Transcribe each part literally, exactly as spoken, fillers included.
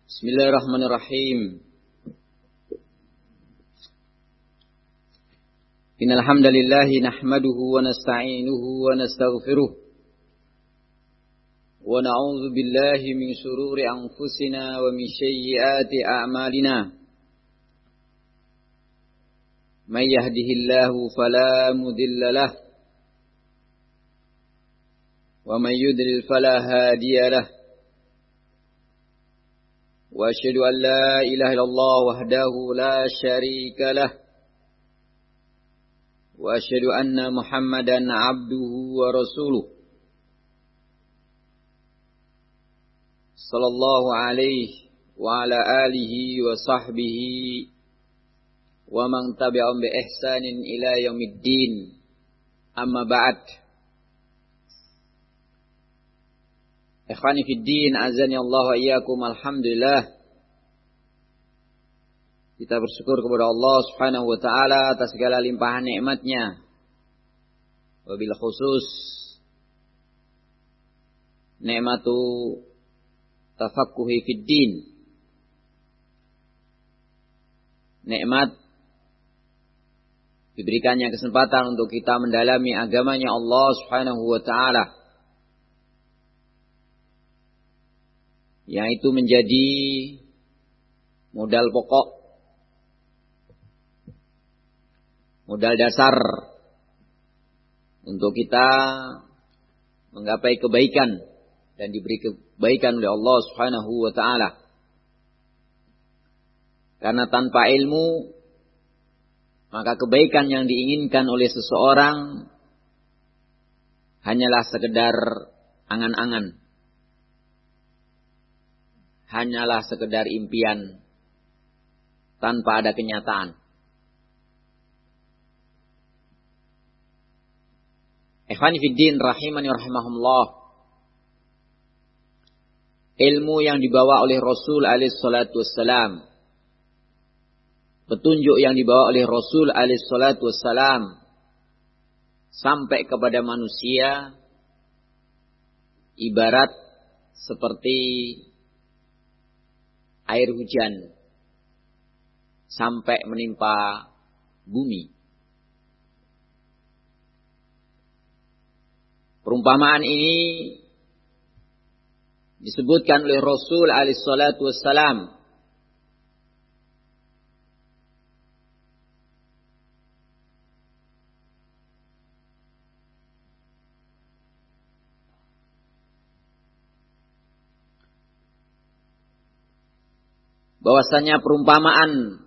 Bismillahirrahmanirrahim. Innal hamdalillah nahmaduhu wa nasta'inuhu wa nastaghfiruh. Wa na'udzu billahi min shururi anfusina wa min sayyiati a'malina. May yahdihillahu fala mudilla lahu wa may yudlil fala hadiya lahu. وأشهد أن لا إله إلا الله وحده لا شريك له وأشهد أن محمدا عبده ورسوله صلى الله عليه وعلى آله وصحبه ومن تبعهم بإحسان إلى يوم الدين أما بعد. Ikhwani fid din, azani Allah wa iyyakum. Alhamdulillah, kita bersyukur kepada Allah Subhanahu wa taala atas segala limpahan nikmatnya. Wabil khusus nikmatu tafaqquhi fid din. Nikmat diberikannya kesempatan untuk kita mendalami agamanya Allah Subhanahu wa taala, yang itu menjadi modal pokok, modal dasar untuk kita menggapai kebaikan dan diberi kebaikan oleh Allah Subhanahu wa taala. Karena tanpa ilmu, maka kebaikan yang diinginkan oleh seseorang hanyalah sekedar angan-angan, hanyalah sekedar impian tanpa ada kenyataan. Ikhwani fiddin rahimani rahimahumullah. Ilmu yang dibawa oleh Rasul alaihi salatu wassalam, petunjuk yang dibawa oleh Rasul alaihi salatu wassalam sampai kepada manusia ibarat seperti air hujan sampai menimpa bumi. Perumpamaan ini disebutkan oleh Rasul alaihi salatu wassalam bahwasanya perumpamaan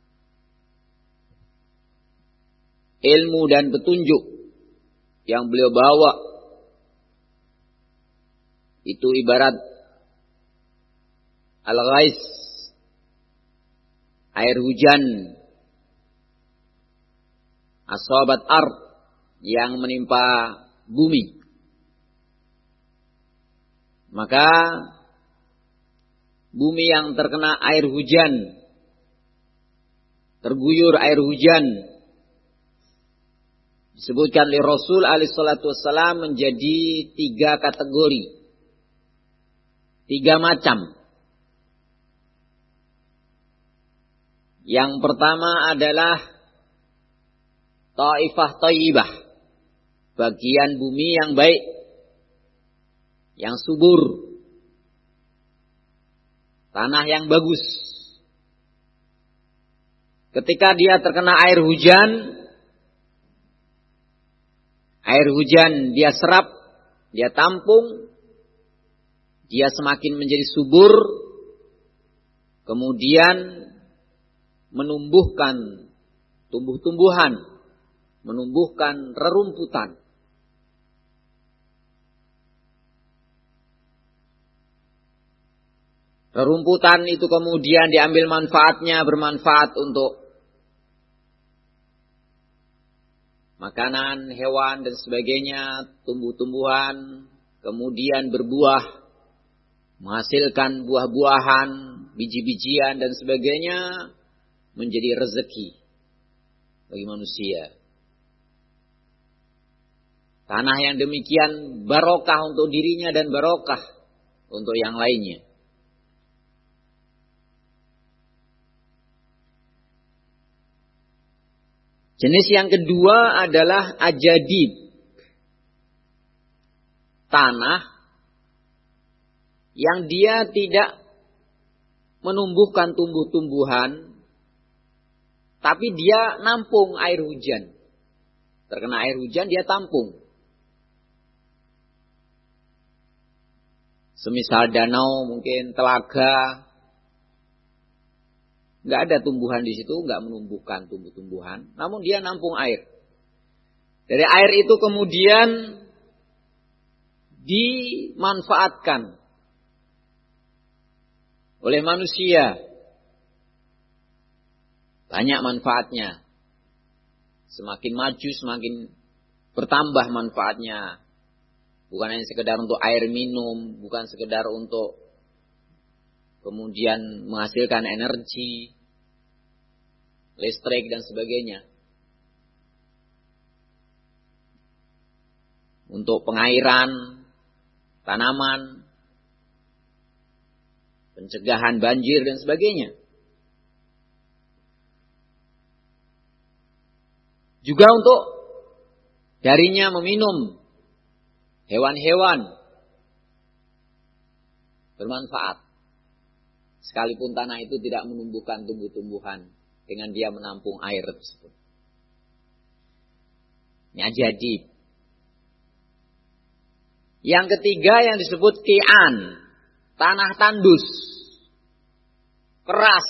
ilmu dan petunjuk yang beliau bawa itu ibarat al-ghais, air hujan, asabat ard, yang menimpa bumi. Maka bumi yang terkena air hujan, terguyur air hujan, disebutkan oleh Rasul alaihi salatu wassalam menjadi tiga kategori, tiga macam. Yang pertama adalah taifah thayyibah, bagian bumi yang baik, yang subur, tanah yang bagus. Ketika dia terkena air hujan, air hujan dia serap, dia tampung, dia semakin menjadi subur, kemudian menumbuhkan tumbuh-tumbuhan, menumbuhkan rerumputan. Rerumputan itu kemudian diambil manfaatnya, bermanfaat untuk makanan, hewan dan sebagainya, tumbuh-tumbuhan, kemudian berbuah, menghasilkan buah-buahan, biji-bijian dan sebagainya, menjadi rezeki bagi manusia. Tanah yang demikian barokah untuk dirinya dan barokah untuk yang lainnya. Jenis yang kedua adalah ajadib. Tanah yang dia tidak menumbuhkan tumbuh-tumbuhan, tapi dia nampung air hujan. Terkena air hujan dia tampung. Semisal danau, mungkin telaga, nggak ada tumbuhan di situ, nggak menumbuhkan tumbuh-tumbuhan, namun dia nampung air. Dari air itu kemudian dimanfaatkan oleh manusia. Banyak manfaatnya. Semakin maju semakin bertambah manfaatnya. Bukan hanya sekedar untuk air minum, bukan sekedar untuk kemudian menghasilkan energi, listrik dan sebagainya. Untuk pengairan tanaman, pencegahan banjir dan sebagainya. Juga untuk darinya meminum hewan-hewan bermanfaat. Sekalipun tanah itu tidak menumbuhkan tumbuh-tumbuhan, dengan dia menampung air tersebut. Ini ajadib. Yang ketiga yang disebut ki'an, tanah tandus, keras,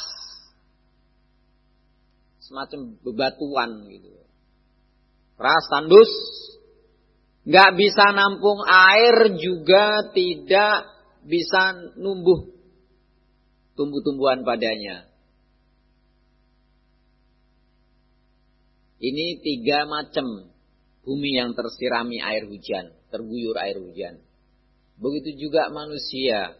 semacam bebatuan gitu. Keras, tandus, nggak bisa nampung air, juga tidak bisa numbuh tumbuh-tumbuhan padanya. Ini tiga macam bumi yang tersirami air hujan, terguyur air hujan. Begitu juga manusia.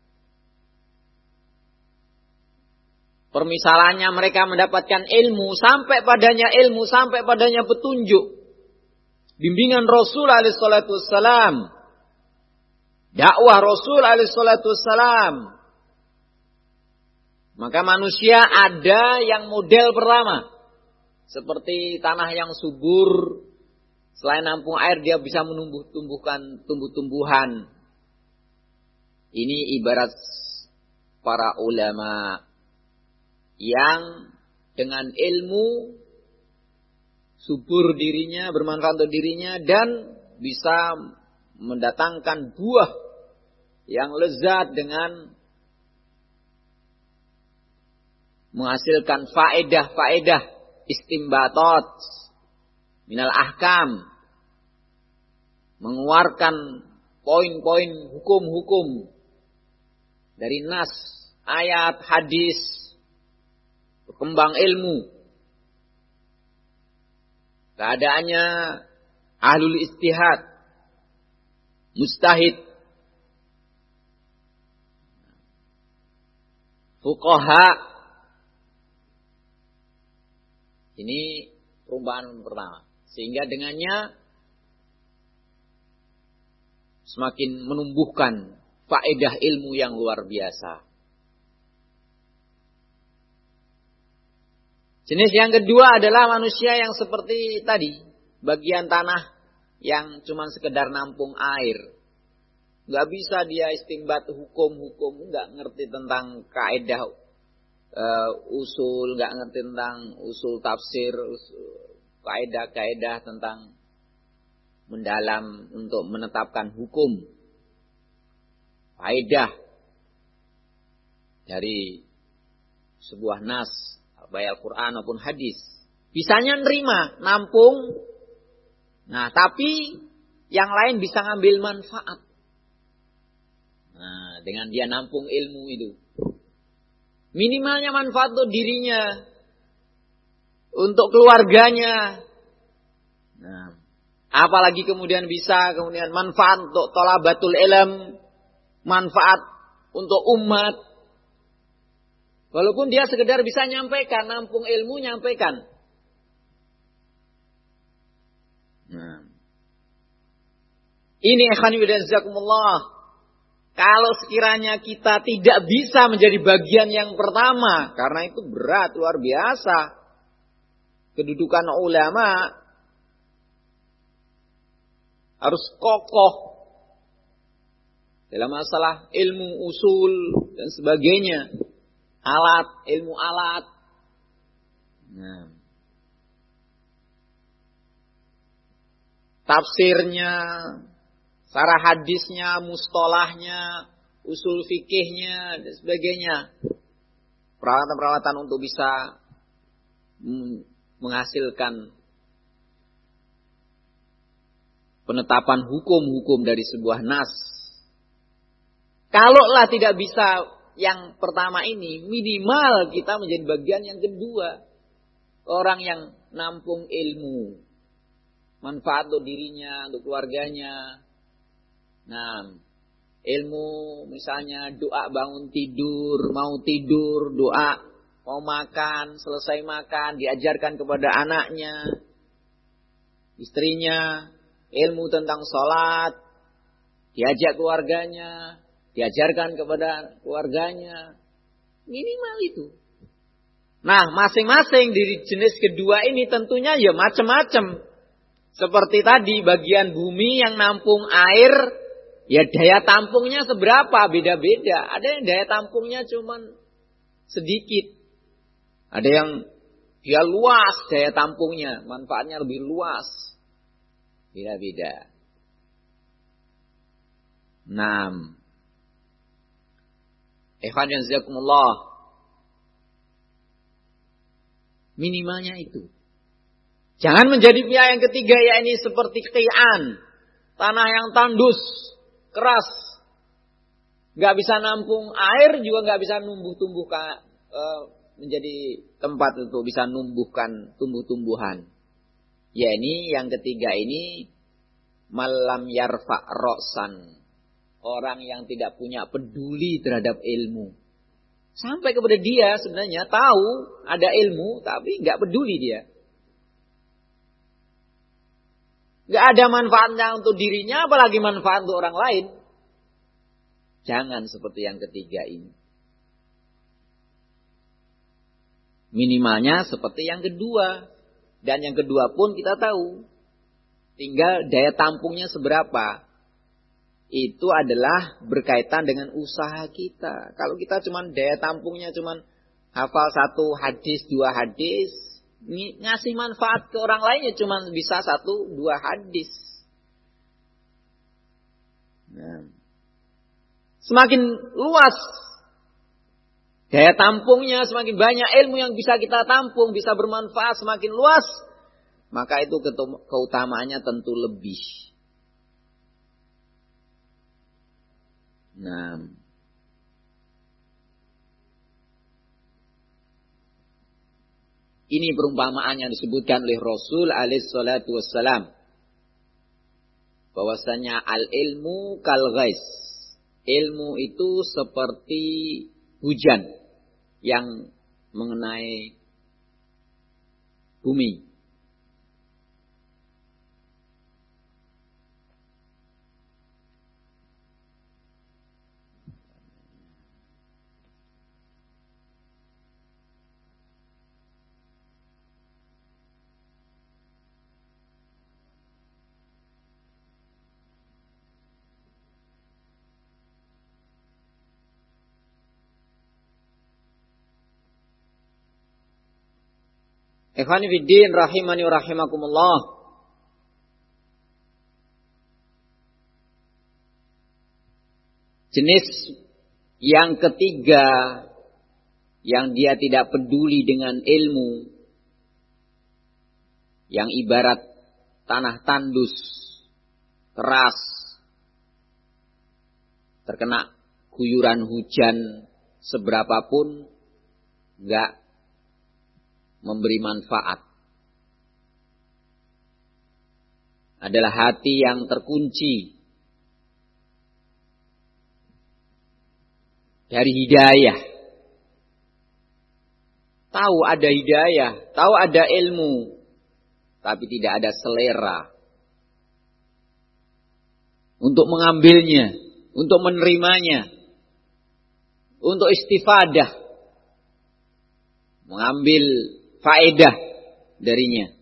Permisalannya mereka mendapatkan ilmu, sampai padanya ilmu, sampai padanya petunjuk. Bimbingan Rasul alaihi salatu wassalam. Dakwah Rasul alaihi salatu wassalam. Maka manusia ada yang model pertama. Seperti tanah yang subur. Selain nampung air, dia bisa menumbuh-tumbuhkan tumbuh-tumbuhan. Ini ibarat para ulama yang dengan ilmu subur dirinya, bermanfaat untuk dirinya, dan bisa mendatangkan buah yang lezat dengan menghasilkan faedah-faedah istimbatot minal ahkam, mengeluarkan poin-poin hukum-hukum dari nas, ayat, hadis, berkembang ilmu. Keadaannya ahlul istihad, mustahid, fuqaha. Ini perubahan pertama. Sehingga dengannya semakin menumbuhkan faedah ilmu yang luar biasa. Jenis yang kedua adalah manusia yang seperti tadi. Bagian tanah yang cuma sekedar nampung air. Gak bisa dia istimbat hukum-hukum. Gak ngerti tentang kaedah uh, usul. Gak ngerti tentang usul tafsir. Usul, kaedah-kaedah tentang mendalam untuk menetapkan hukum. Faedah dari sebuah nas, baik Al-Quran maupun hadis. Bisanya nerima, nampung. Nah, tapi yang lain bisa ngambil manfaat. Nah, dengan dia nampung ilmu itu. Minimalnya manfaat untuk dirinya, untuk keluarganya. Nah, apalagi kemudian bisa kemudian manfaat untuk thalabatul ilm, manfaat untuk umat. Walaupun dia sekedar bisa nyampaikan, nampung ilmu, nyampaikan. Nah. Ini ikhwan fillah. Kalau sekiranya kita tidak bisa menjadi bagian yang pertama, karena itu berat, luar biasa. Kedudukan ulama harus kokoh dalam masalah ilmu usul dan sebagainya. Alat, ilmu alat. Nah. Tafsirnya, sarah hadisnya, mustalahnya, usul fikihnya, dan sebagainya. Peralatan-peralatan untuk bisa menghasilkan penetapan hukum-hukum dari sebuah nas. Kalaulah tidak bisa yang pertama ini, minimal kita menjadi bagian yang kedua. Orang yang nampung ilmu. Manfaat untuk dirinya, untuk keluarganya. Nah, ilmu misalnya doa bangun tidur, mau tidur, doa mau makan, selesai makan, diajarkan kepada anaknya, istrinya, ilmu tentang sholat, diajak keluarganya, diajarkan kepada keluarganya, minimal itu. Nah, masing-masing dari jenis kedua ini tentunya ya macam-macam. Seperti tadi bagian bumi yang nampung air, ya daya tampungnya seberapa, beda-beda. Ada yang daya tampungnya cuman sedikit. Ada yang dia luas daya tampungnya, manfaatnya lebih luas. Beda-beda. Naam. Ikhwan jazakumullah. Minimalnya itu. Jangan menjadi pihak yang ketiga, yakni seperti qi'an. Tanah yang tandus, keras. Gak bisa nampung air, juga gak bisa numbuh-tumbuh uh, menjadi tempat untuk bisa numbuhkan tumbuh-tumbuhan. Yakni yang ketiga ini, malam yarfa' ra'san. Orang yang tidak punya peduli terhadap ilmu. Sampai kepada dia sebenarnya tahu ada ilmu, tapi gak peduli dia. Gak ada manfaatnya untuk dirinya, apalagi manfaat untuk orang lain. Jangan seperti yang ketiga ini. Minimalnya seperti yang kedua. Dan yang kedua pun kita tahu. Tinggal daya tampungnya seberapa. Itu adalah berkaitan dengan usaha kita. Kalau kita cuma daya tampungnya cuma hafal satu hadis, dua hadis. Ngasih manfaat ke orang lainnya cuma bisa satu, dua hadis. Nah. Semakin luas daya tampungnya, semakin banyak ilmu yang bisa kita tampung, bisa bermanfaat, semakin luas, maka itu keutamaannya tentu lebih. Nah, ini perumpamaan yang disebutkan oleh Rasul alaihi salatu wassalam. Bahwasanya al-ilmu kal ghais. Ilmu itu seperti hujan yang mengenai bumi. Ikhwani fiddin rahimani wa rahimakumullah. Jenis yang ketiga yang dia tidak peduli dengan ilmu, yang ibarat tanah tandus, keras, terkena guyuran hujan seberapapun enggak memberi manfaat. Adalah hati yang terkunci dari hidayah. Tahu ada hidayah, tahu ada ilmu, tapi tidak ada selera untuk mengambilnya, untuk menerimanya, untuk istifadah, mengambil faedah darinya.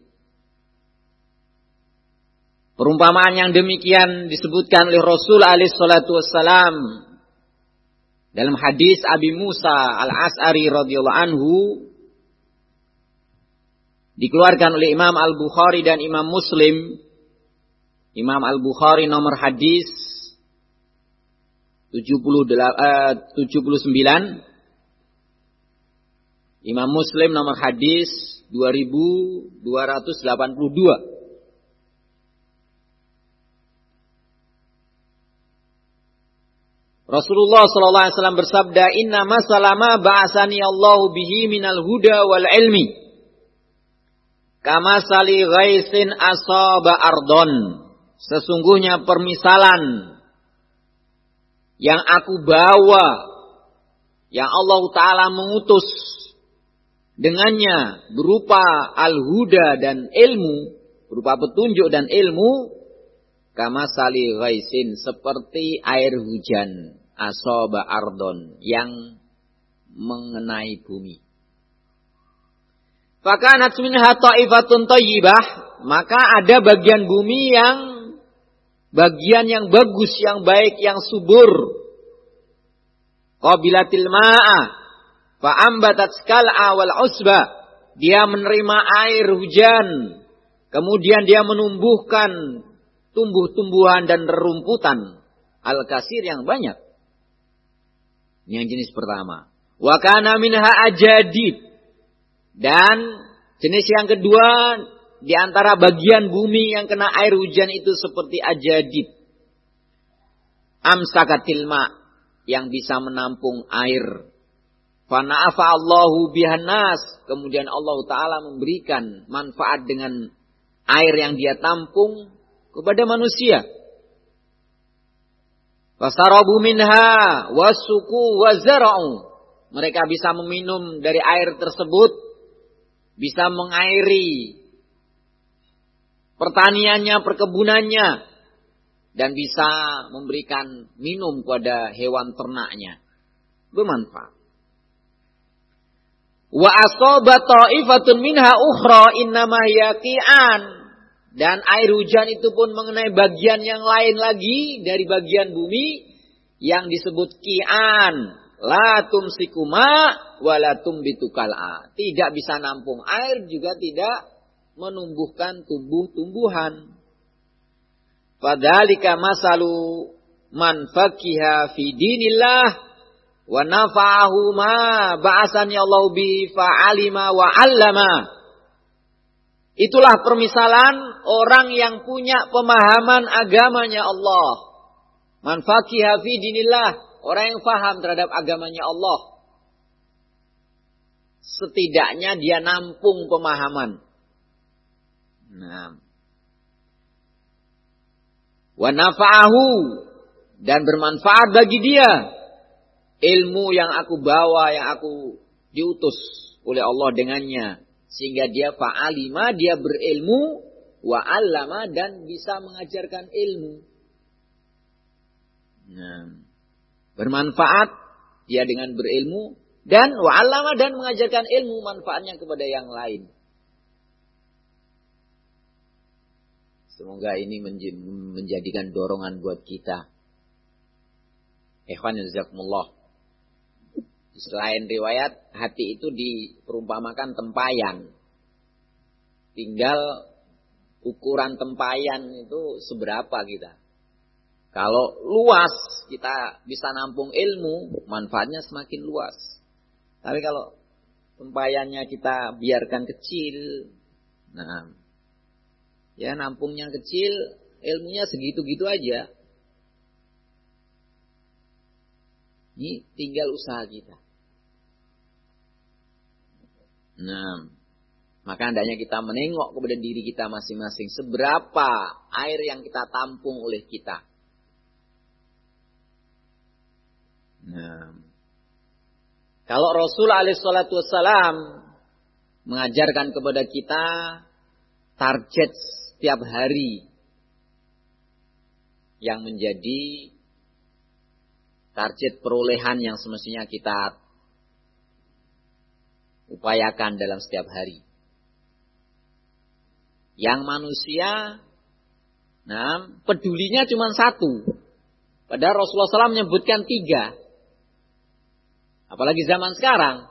Perumpamaan yang demikian disebutkan oleh Rasul alaihi salatu wassalam dalam hadis Abi Musa Al-As'ari radhiyallahu anhu, dikeluarkan oleh Imam Al-Bukhari dan Imam Muslim. Imam Al-Bukhari nomor hadis tujuh puluh sembilan, Imam Muslim nomor hadis dua ribu dua ratus delapan puluh dua. Rasulullah sallallahu alaihi wasallam bersabda, "Inna masalama ba'asani Allahu bihi minal huda wal ilmi. Kama sali ghaisin asaba ardon." Sesungguhnya permisalan yang aku bawa, yang Allah Ta'ala mengutus dengannya berupa al-huda dan ilmu, berupa petunjuk dan ilmu, kama sali ghaisin, seperti air hujan, asaba ardon, yang mengenai bumi. Fakanat minha ta'ifatun thayyibah, maka ada bagian bumi yang bagian yang bagus, yang baik, yang subur. Qabilatil ma'a fa ambatat skal'a wal usba, dia menerima air hujan, kemudian dia menumbuhkan tumbuh-tumbuhan dan rerumputan al-kasir yang banyak. Ini yang jenis pertama. Wa kana minha ajadid, dan jenis yang kedua, di antara bagian bumi yang kena air hujan itu seperti ajadid. Amsakatil ma', yang bisa menampung air. Fana'afa Allahu bihan nas, kemudian Allah Ta'ala memberikan manfaat dengan air yang dia tampung kepada manusia. Fasarabu minha wasuku wazara'u, mereka bisa meminum dari air tersebut, bisa mengairi pertaniannya, perkebunannya, dan bisa memberikan minum kepada hewan ternaknya. Bermanfaat. Wa asaba ta'ifatun minha ukhra innama yaqi'an, dan air hujan itu pun mengenai bagian yang lain lagi dari bagian bumi yang disebut qi'an. La tumsiku ma' wa la tumbitu kal'a, tidak bisa nampung air, juga tidak menumbuhkan tumbuh-tumbuhan. Fadzalika masalu man faqiha fi dinillah wa nafa'ahu ma ba'asani Allah bi fa'alima wa 'allama. Itulah permisalan orang yang punya pemahaman agamanya Allah. Man faqiha fi dinillah, orang yang faham terhadap agamanya Allah. Setidaknya dia nampung pemahaman. Nah. Wa nafa'ahu, dan bermanfaat bagi dia ilmu yang aku bawa, yang aku diutus oleh Allah dengannya, sehingga dia fa'alima, dia berilmu, wa 'allama, dan bisa mengajarkan ilmu. Nah, bermanfaat dia dengan berilmu, dan wa 'allama, dan mengajarkan ilmu, manfaatnya kepada yang lain. Semoga ini menjadikan dorongan buat kita. Ikhwan jazakumullah. Selain riwayat, hati itu diperumpamakan tempayan. Tinggal ukuran tempayan itu seberapa kita. Kalau luas, kita bisa nampung ilmu, manfaatnya semakin luas. Tapi kalau tempayannya kita biarkan kecil, nah, ya nampungnya kecil, ilmunya segitu-gitu aja. Ini tinggal usaha kita. Nah, maka hendaknya kita menengok kepada diri kita masing-masing. Seberapa air yang kita tampung oleh kita. Nah, kalau Rasul alaihi salatu wassalam mengajarkan kepada kita target setiap hari yang menjadi target perolehan yang semestinya kita upayakan dalam setiap hari. Yang manusia, nah, pedulinya cuma satu. Padahal Rasulullah shallallahu alaihi wasallam menyebutkan tiga. Apalagi zaman sekarang.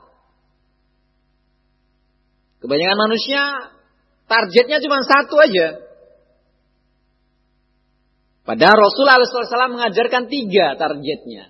Kebanyakan manusia targetnya cuma satu aja. Padahal Rasulullah shallallahu alaihi wasallam mengajarkan tiga targetnya.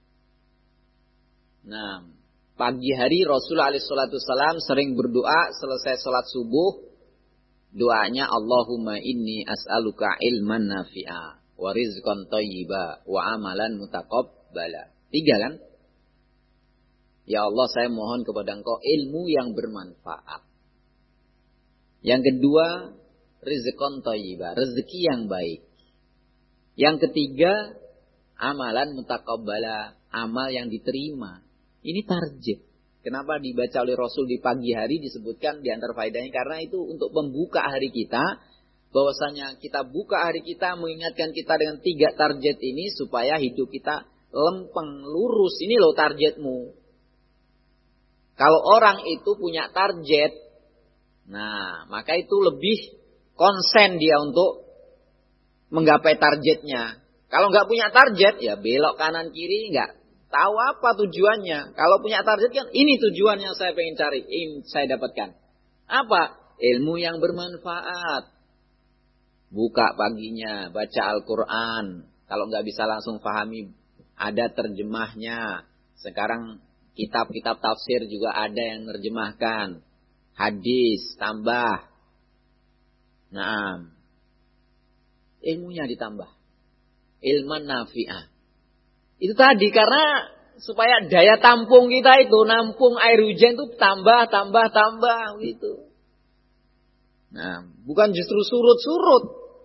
Nah, pagi hari Rasulullah shallallahu alaihi wasallam sering berdoa selesai sholat subuh. Doanya Allahumma inni as'aluka ilman nafi'a wa rizqan thayyiba wa amalan mutaqabbala. Tiga kan? Ya Allah, saya mohon kepada Engkau ilmu yang bermanfaat. Yang kedua, rizqan thayyiba, rezeki yang baik. Yang ketiga, amalan mutaqabbala, amal yang diterima. Ini target. Kenapa dibaca oleh Rasul di pagi hari disebutkan di antara faedahnya? Karena itu untuk membuka hari kita. Bahwasanya kita buka hari kita mengingatkan kita dengan tiga target ini. Supaya hidup kita lempeng, lurus. Ini loh targetmu. Kalau orang itu punya target. Nah, maka itu lebih konsen dia untuk menggapai targetnya. Kalau nggak punya target, ya belok kanan kiri, nggak tahu apa tujuannya. Kalau punya target kan, ini tujuan yang saya pengen cari, ini saya dapatkan. Apa? Ilmu yang bermanfaat. Buka paginya, baca Al-Quran. Kalau nggak bisa langsung pahami, ada terjemahnya. Sekarang kitab-kitab tafsir juga ada yang menerjemahkan. Hadis, tambah. Nah, ilmunya ditambah. Ilman nafi'ah. Itu tadi karena supaya daya tampung kita itu, nampung air hujan itu tambah, tambah, tambah gitu. Nah, bukan justru surut-surut.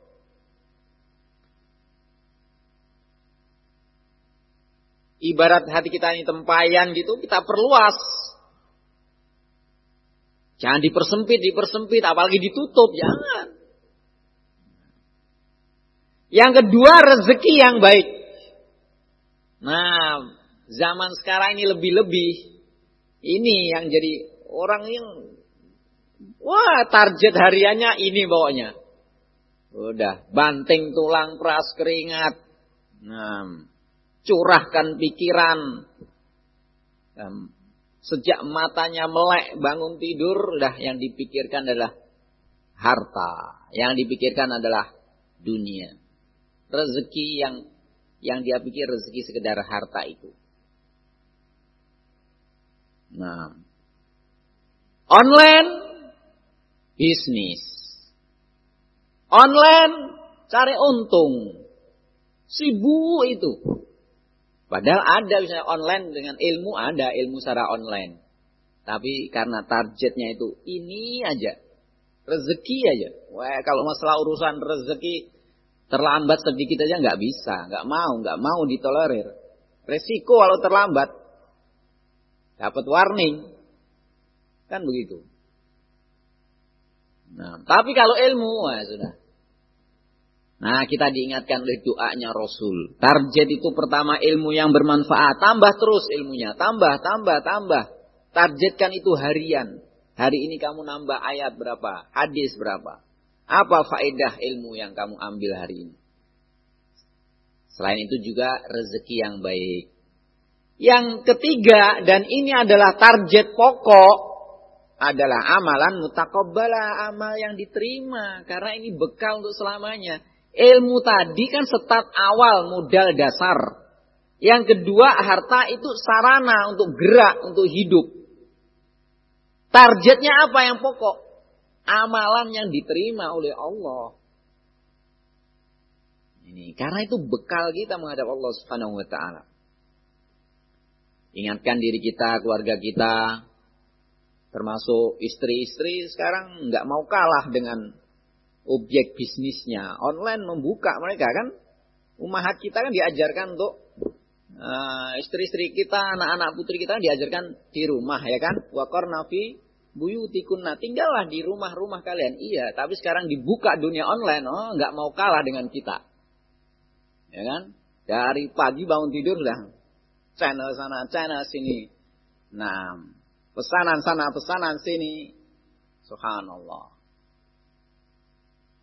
Ibarat hati kita ini tempayan gitu, kita perluas. Jangan dipersempit, dipersempit, apalagi ditutup, jangan. Yang kedua, rezeki yang baik. Nah, zaman sekarang ini lebih-lebih. Ini yang jadi orang yang, wah, target hariannya ini bawanya. Udah, banting tulang, peras keringat. Nah, curahkan pikiran. Sejak matanya melek bangun tidur, udah yang dipikirkan adalah harta. Yang dipikirkan adalah dunia. Rezeki yang yang dia pikir rezeki sekedar harta itu. Nah, online bisnis, online cari untung, sibuk itu. Padahal ada misalnya online dengan ilmu, ada ilmu secara online. Tapi karena targetnya itu ini aja, rezeki aja. Wah, kalau masalah urusan rezeki terlambat sedikit aja nggak bisa, nggak mau, nggak mau ditolerir. Resiko kalau terlambat, dapat warning, kan begitu. Nah, tapi kalau ilmu, wah sudah. Nah, kita diingatkan oleh doanya Rasul. Target itu pertama ilmu yang bermanfaat, tambah terus ilmunya, tambah, tambah, tambah. Targetkan itu harian. Hari ini kamu nambah ayat berapa, hadis berapa. Apa faedah ilmu yang kamu ambil hari ini? Selain itu juga rezeki yang baik. Yang ketiga, dan ini adalah target pokok, adalah amalan mutaqabbala, amal yang diterima. Karena ini bekal untuk selamanya. Ilmu tadi kan start awal, modal dasar. Yang kedua, harta itu sarana untuk gerak, untuk hidup. Targetnya apa yang pokok? Amalan yang diterima oleh Allah. Ini karena itu bekal kita menghadap Allah Subhanahu wa taala. Ingatkan diri kita, keluarga kita, termasuk istri-istri sekarang nggak mau kalah dengan objek bisnisnya. Online membuka mereka kan. Ummahat kita kan diajarkan untuk uh, istri-istri kita, anak-anak putri kita diajarkan di rumah ya kan. Wa qarna fi buyutikunna, tinggallah di rumah-rumah kalian. Iya, tapi sekarang dibuka dunia online, oh nggak mau kalah dengan kita. Ya kan? Dari pagi bangun tidur sudah channel sana, channel sini. Nah, pesanan sana, pesanan sini. Subhanallah.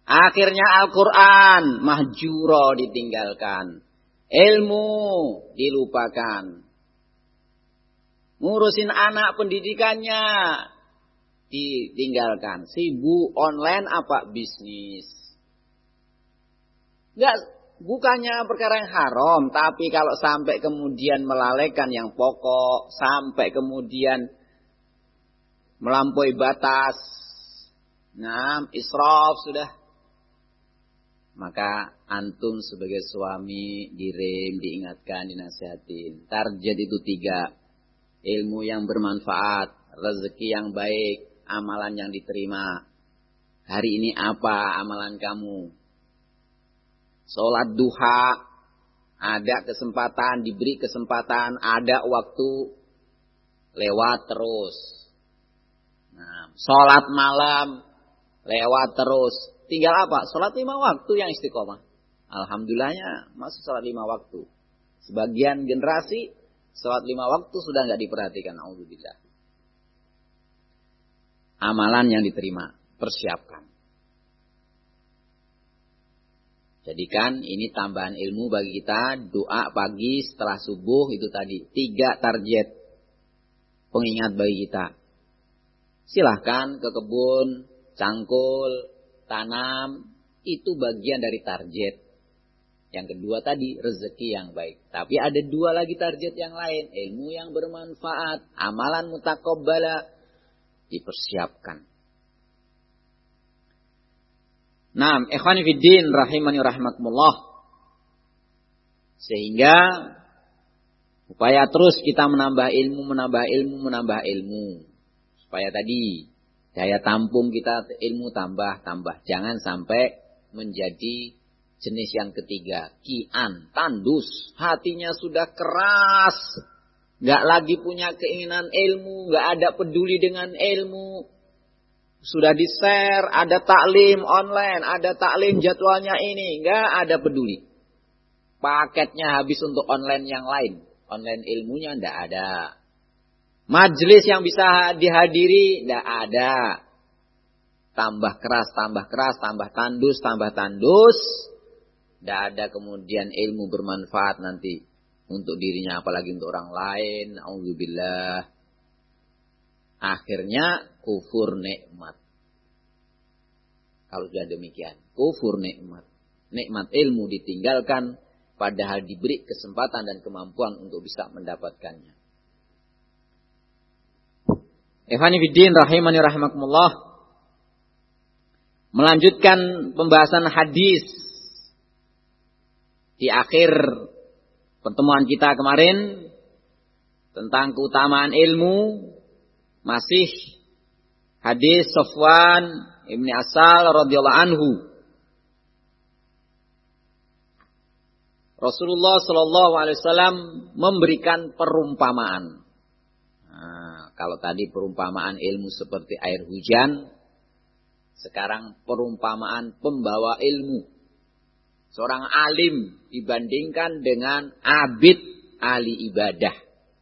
Akhirnya Al-Quran mahjuro ditinggalkan. Ilmu dilupakan. Ngurusin anak pendidikannya ditinggalkan. Sibuk online apa bisnis. Enggak, bukannya perkara yang haram. Tapi kalau sampai kemudian melalaikan yang pokok. Sampai kemudian melampaui batas. Nah, israf sudah. Maka antum sebagai suami direm, diingatkan, dinasihatin. Target itu tiga. Ilmu yang bermanfaat, rezeki yang baik, amalan yang diterima. Hari ini apa amalan kamu? Sholat duha, ada kesempatan, diberi kesempatan, ada waktu, lewat terus. Nah, sholat malam, lewat terus. Tinggal apa? Sholat lima waktu yang istiqomah. Alhamdulillahnya masih sholat lima waktu. Sebagian generasi sholat lima waktu sudah nggak diperhatikan. Alhamdulillah. Amalan yang diterima, persiapkan. Jadikan ini tambahan ilmu bagi kita. Doa pagi setelah subuh itu tadi. Tiga target pengingat bagi kita. Silahkan ke kebun, cangkul, tanam, itu bagian dari target. Yang kedua tadi, rezeki yang baik. Tapi ada dua lagi target yang lain. Ilmu yang bermanfaat, amalan mutaqabbala, dipersiapkan. Naam, ikhwani fiddin rahimani rahimakumullah. Sehingga upaya terus kita menambah ilmu, menambah ilmu, menambah ilmu. Supaya tadi daya tampung kita ilmu tambah, tambah. Jangan sampai menjadi jenis yang ketiga. Kian, tandus. Hatinya sudah keras. Gak lagi punya keinginan ilmu. Gak ada peduli dengan ilmu. Sudah di-share. Ada taklim online. Ada taklim jadwalnya ini. Gak ada peduli. Paketnya habis untuk online yang lain. Online ilmunya gak ada. Majelis yang bisa dihadiri tidak ada. Tambah keras, tambah keras, tambah tandus, tambah tandus. Tidak ada kemudian ilmu bermanfaat nanti untuk dirinya, apalagi untuk orang lain. Auzubillah. Akhirnya kufur nikmat. Kalau sudah demikian, kufur nikmat. Nikmat ilmu ditinggalkan padahal diberi kesempatan dan kemampuan untuk bisa mendapatkannya. Ikhwani fiddin rahimani rahimakumullah. Melanjutkan pembahasan hadis di akhir pertemuan kita kemarin tentang keutamaan ilmu, masih hadis Safwan Ibni Asal radhiyallahu anhu. Rasulullah sallallahu alaihi wasallam memberikan perumpamaan. Nah, kalau tadi perumpamaan ilmu seperti air hujan, sekarang perumpamaan pembawa ilmu. Seorang alim dibandingkan dengan abid ahli ibadah.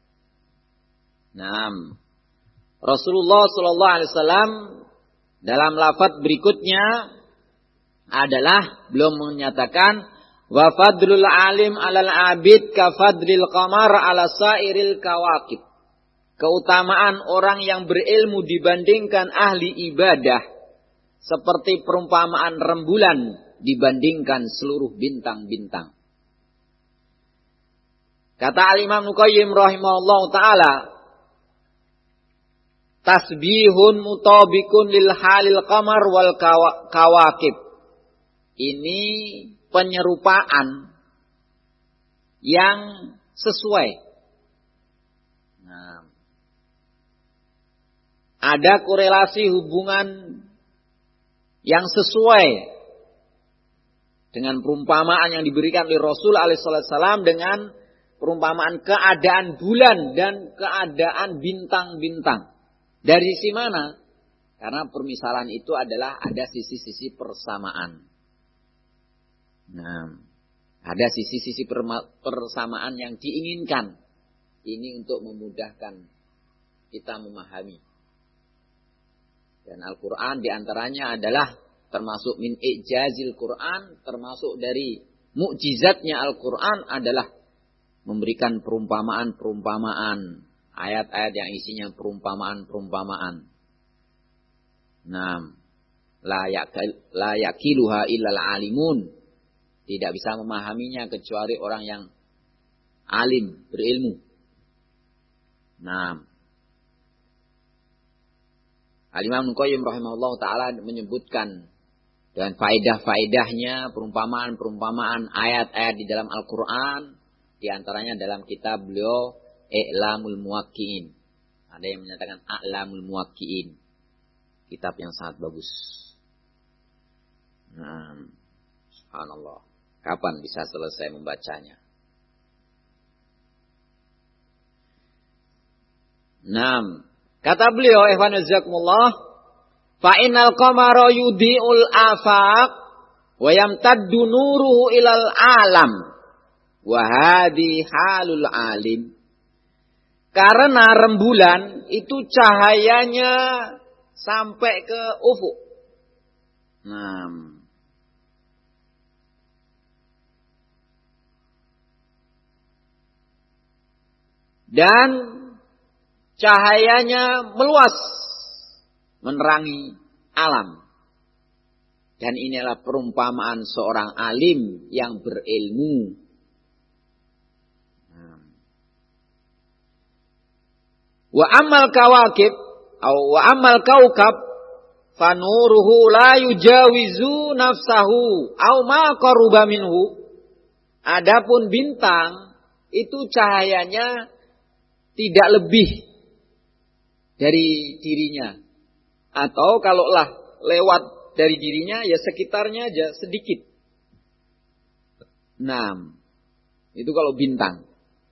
Nah, Rasulullah sallallahu alaihi wasallam dalam lafaz berikutnya adalah belum menyatakan wa fadlul alim 'alal abid ka fadlil qamar 'ala sairil kawakib. Keutamaan orang yang berilmu dibandingkan ahli ibadah seperti perumpamaan rembulan dibandingkan seluruh bintang-bintang. Kata Al-Imam Nuqayyim rahimahullah ta'ala, tasbihun mutabikun lil halil qamar wal kawakib. Ini penyerupaan yang sesuai. Nah, ada korelasi hubungan yang sesuai dengan perumpamaan yang diberikan oleh Rasul alaihi wasallam dengan perumpamaan keadaan bulan dan keadaan bintang-bintang. Dari sisi mana? Karena permisalan itu adalah ada sisi-sisi persamaan. Nah, ada sisi-sisi persamaan yang diinginkan. Ini untuk memudahkan kita memahami. Dan Al-Quran diantaranya adalah termasuk min ijazil Quran, termasuk dari mukjizatnya Al-Quran adalah memberikan perumpamaan-perumpamaan, ayat-ayat yang isinya perumpamaan-perumpamaan. Nah, la yaqiluha illal alimun. Tidak bisa memahaminya kecuali orang yang alim, berilmu. Nah, Al-Imam Al-Qayyim rahimahullah ta'ala menyebutkan dengan faedah-faedahnya perumpamaan-perumpamaan ayat-ayat di dalam Al-Quran. Di antaranya dalam kitab beliau I'lamul Muwaqqi'in. Ada yang menyatakan A'lamul Muwaqqi'in. Kitab yang sangat bagus. Nah, subhanallah. Kapan bisa selesai membacanya? Nah, kata beliau, ikhwan jazakumullah, fa innal qamara yudhi'ul afaq wa yamtaddu nuruhu ilal alam wa hadhi halul alim. Karena rembulan itu cahayanya sampai ke ufuk. Nah, dan cahayanya meluas, menerangi alam. Dan inilah perumpamaan seorang alim yang berilmu. Wa amal kawakib, atau wa amal kaukab, fanuruhu la yujawizu nafsahu, au ma qaruba minhu. Adapun bintang, itu cahayanya tidak lebih dari dirinya. Atau kalaulah lewat dari dirinya, ya sekitarnya aja sedikit. Nah, itu kalau bintang.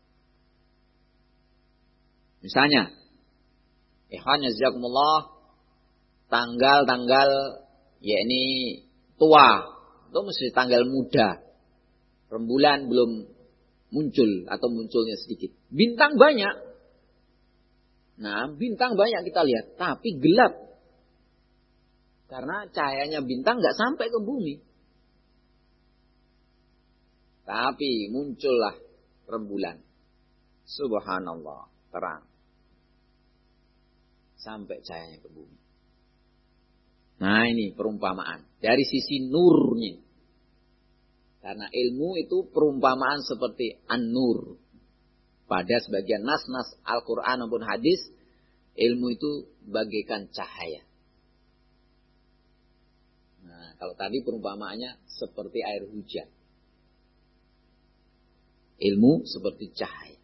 Misalnya, ikhwan jazakumullah, tanggal-tanggal, ya ini tua, itu mesti tanggal muda. Rembulan belum muncul atau munculnya sedikit. Bintang banyak. Nah, bintang banyak kita lihat, tapi gelap. Karena cahayanya bintang nggak sampai ke bumi. Tapi muncullah rembulan. Subhanallah, terang. Sampai cahayanya ke bumi. Nah, ini perumpamaan. Dari sisi nurnya. Karena ilmu itu perumpamaan seperti an-nur. Pada sebagian nas-nas Al-Quran maupun hadis, ilmu itu bagaikan cahaya. Nah, kalau tadi perumpamaannya seperti air hujan. Ilmu seperti cahaya.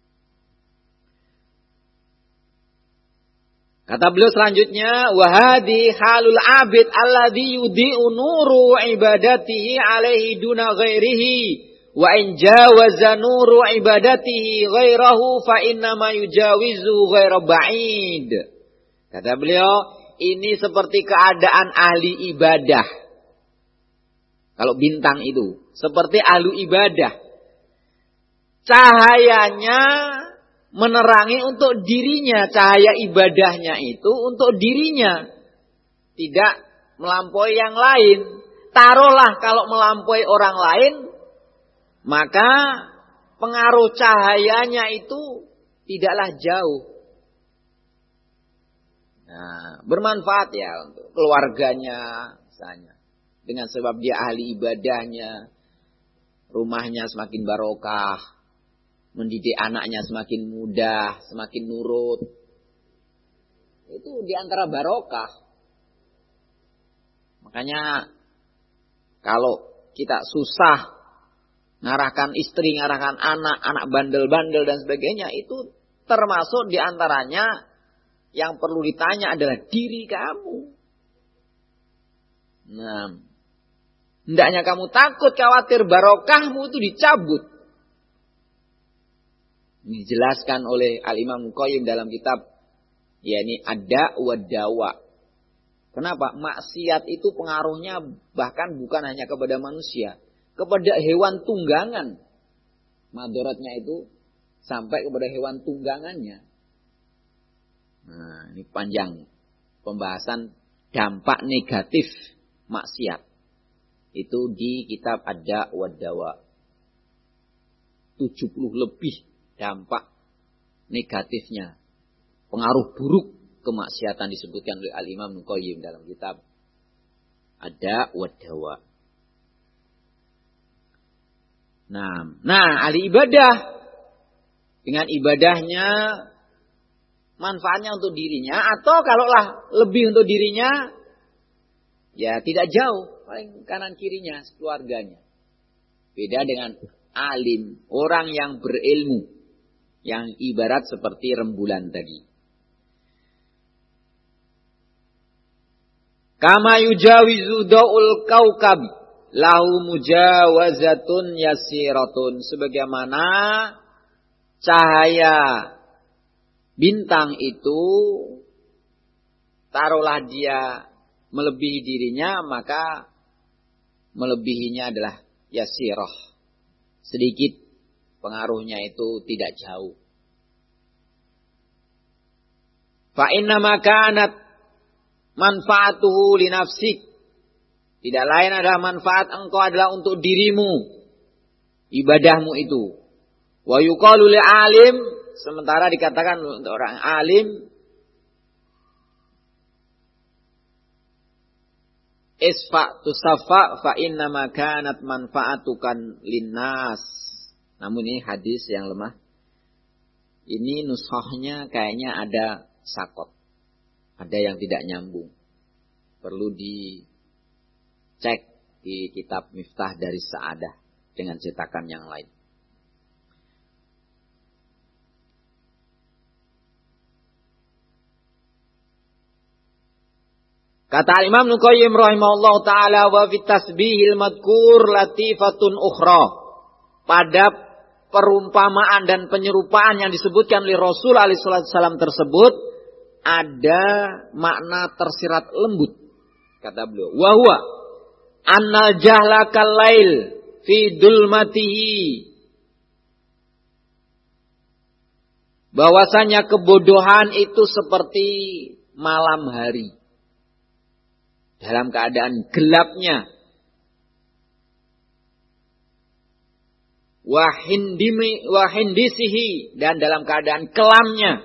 Kata beliau selanjutnya, wahadi halul abid alladhi yudhi'u nuru ibadatihi alaihi duna ghairihi. Wa in jawaza nuru ibadatihi ghairahu fa inna ma yujawizu ghaira ba'id. Kata beliau, ini seperti keadaan ahli ibadah. Kalau bintang itu seperti ahli ibadah. Cahayanya menerangi untuk dirinya, cahaya ibadahnya itu untuk dirinya. Tidak melampaui yang lain. Taruhlah kalau melampaui orang lain, maka pengaruh cahayanya itu tidaklah jauh. Nah, bermanfaat ya untuk keluarganya misalnya. Dengan sebab dia ahli ibadahnya, rumahnya semakin barokah, mendidik anaknya semakin mudah, semakin nurut. Itu diantara barokah. Makanya kalau kita susah ngarahkan istri, ngarahkan anak, anak bandel-bandel dan sebagainya, itu termasuk diantaranya yang perlu ditanya adalah diri kamu. Nah, hendaknya kamu takut, khawatir barokahmu itu dicabut. Ini dijelaskan oleh Al-Imam Qayyim dalam kitab, yakni Ad-Da' wa Dawa. Kenapa? Maksiat itu pengaruhnya bahkan bukan hanya kepada manusia, kepada hewan tunggangan. Madaratnya itu sampai kepada hewan tunggangannya. Nah, ini panjang pembahasan dampak negatif maksiat. Itu di kitab Ad-Da' wa Dawa. tujuh puluh lebih dampak negatifnya. Pengaruh buruk kemaksiatan disebutkan oleh Al-Imam Ibnu Qayyim dalam kitab Ad-Da' wa Dawa. Nah, nah ahli ibadah dengan ibadahnya manfaatnya untuk dirinya, atau kalaulah lebih untuk dirinya, ya tidak jauh, paling kanan kirinya, keluarganya. Beda dengan alim, orang yang berilmu, yang ibarat seperti rembulan tadi. Kama yujawizu da'ul kaukab lahu mujawazatun yasiratun. Sebagaimana cahaya bintang itu, taruhlah dia melebihi dirinya, maka melebihinya adalah yasirah. Sedikit, pengaruhnya itu tidak jauh. Fa inna ma kanat manfaatuhu li nafsik. Tidak lain adalah manfaat engkau adalah untuk dirimu, ibadahmu itu. Wa yuqalu li alim, sementara dikatakan untuk orang alim, isfa tusafa fa inna ma kanat manfaatukan linnas. Namun ini hadis yang lemah. Ini nushahnya kayaknya ada sakot. Ada yang tidak nyambung. Perlu dicek di kitab Miftah dari Sa'adah dengan cetakan yang lain. Kata Imam Ibnu Qayyim rahimahullah ta'ala, wa fit tasbihil madkur latifatun ukhra. Pada perumpamaan dan penyerupaan yang disebutkan oleh Rasul alaihi wasallam tersebut, ada makna tersirat lembut. Kata beliau, wa huwa annal jahla kalail fi dulmatihi. Bahwasanya kebodohan itu seperti malam hari. Dalam keadaan gelapnya. Wahindimi wahindisihi, dan dalam keadaan kelamnya.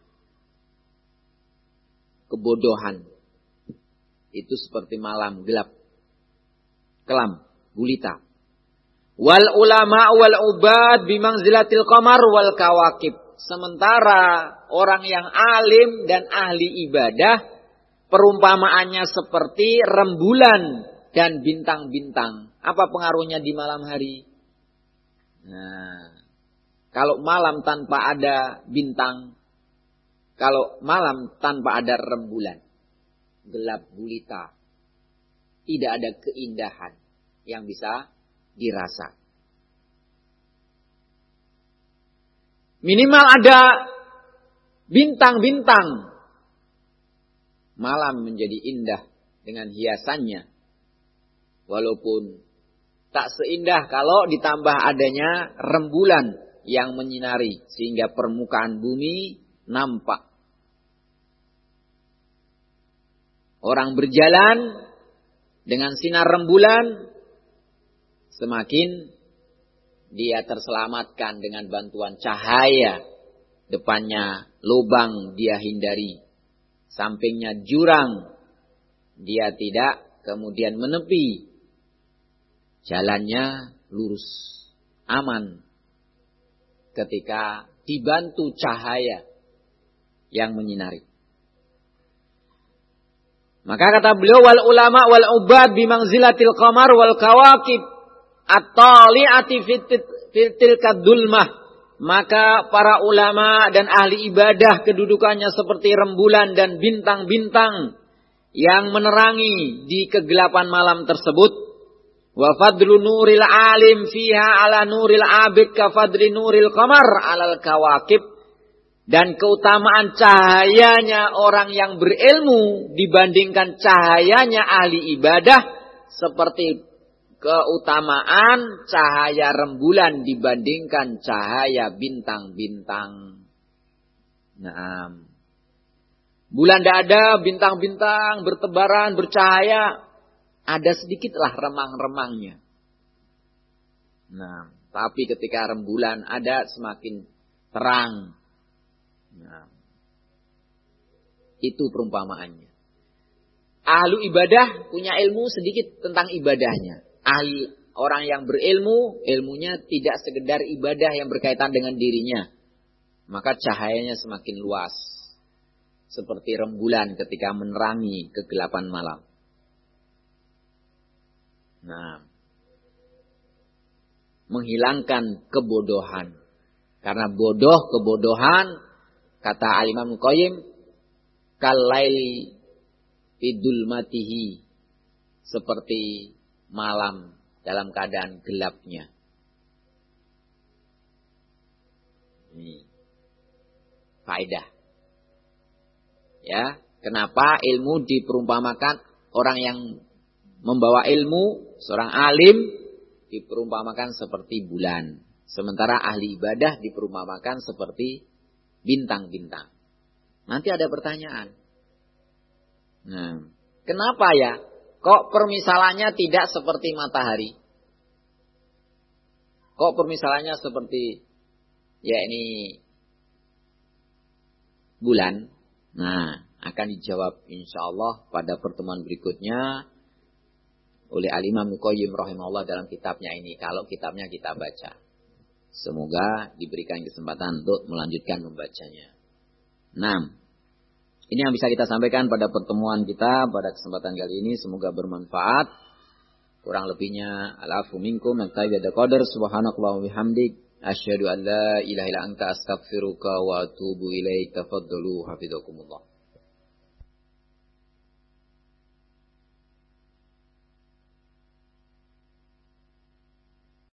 Kebodohan itu seperti malam gelap, kelam, gulita. Wal ulama wal ubad bimangzilatil qamar wal kawakib. Sementara orang yang alim dan ahli ibadah, perumpamaannya seperti rembulan dan bintang-bintang. Apa pengaruhnya di malam hari? Nah, kalau malam tanpa ada bintang, kalau malam tanpa ada rembulan, gelap gulita, tidak ada keindahan yang bisa dirasa. Minimal ada bintang-bintang. Malam menjadi indah dengan hiasannya. Walaupun tak seindah kalau ditambah adanya rembulan yang menyinari sehingga permukaan bumi nampak. Orang berjalan dengan sinar rembulan, semakin dia terselamatkan dengan bantuan cahaya. Depannya lubang dia hindari. Sampingnya jurang, dia tidak kemudian menepi. Jalannya lurus, aman. Ketika dibantu cahaya yang menyinari. Maka kata beliau, wal ulama wal ubad bimangzilatil qamar wal kawakib at-tali'ati fil tilka dulmah. Maka para ulama dan ahli ibadah kedudukannya seperti rembulan dan bintang-bintang yang menerangi di kegelapan malam tersebut. Wa fadlu nuril alim fiha ala nuril abid ka fadli nuril qamar alal kawakib. Dan keutamaan cahayanya orang yang berilmu dibandingkan cahayanya ahli ibadah seperti keutamaan cahaya rembulan dibandingkan cahaya bintang-bintang. Nah, bulan tidak ada, bintang-bintang bertebaran, bercahaya. Ada sedikitlah remang-remangnya. Nah, tapi ketika rembulan ada semakin terang. Nah, itu perumpamaannya. Ahlu ibadah punya ilmu sedikit tentang ibadahnya. Ahli orang yang berilmu, ilmunya tidak sekedar ibadah yang berkaitan dengan dirinya. Maka cahayanya semakin luas. Seperti rembulan ketika menerangi kegelapan malam. Nah, menghilangkan kebodohan. Karena bodoh, kebodohan, kata Al-Imam Qayyim, kalaili idul matihi, seperti malam dalam keadaan gelapnya. Ini faedah. Ya, kenapa ilmu diperumpamakan orang yang membawa ilmu, seorang alim diperumpamakan seperti bulan. Sementara ahli ibadah diperumpamakan seperti bintang-bintang. Nanti ada pertanyaan. Nah, kenapa ya? Kok permisalannya tidak seperti matahari? Kok permisalannya seperti ya ini bulan? Nah, akan dijawab insyaallah pada pertemuan berikutnya oleh Al-Imam Qayyim rahimahullah dalam kitabnya ini, kalau kitabnya kita baca. Semoga diberikan kesempatan untuk melanjutkan membacanya. Nah, ini yang bisa kita sampaikan pada pertemuan kita pada kesempatan kali ini. Semoga bermanfaat. Kurang lebihnya al-afu minkum. Naktabi ada qadar. Subhanakallah wa bihamdik. Asyhadu an la ilaha illa anta astaghfiruka wa atubu ilaik. Tafaddalu hafizakumullah.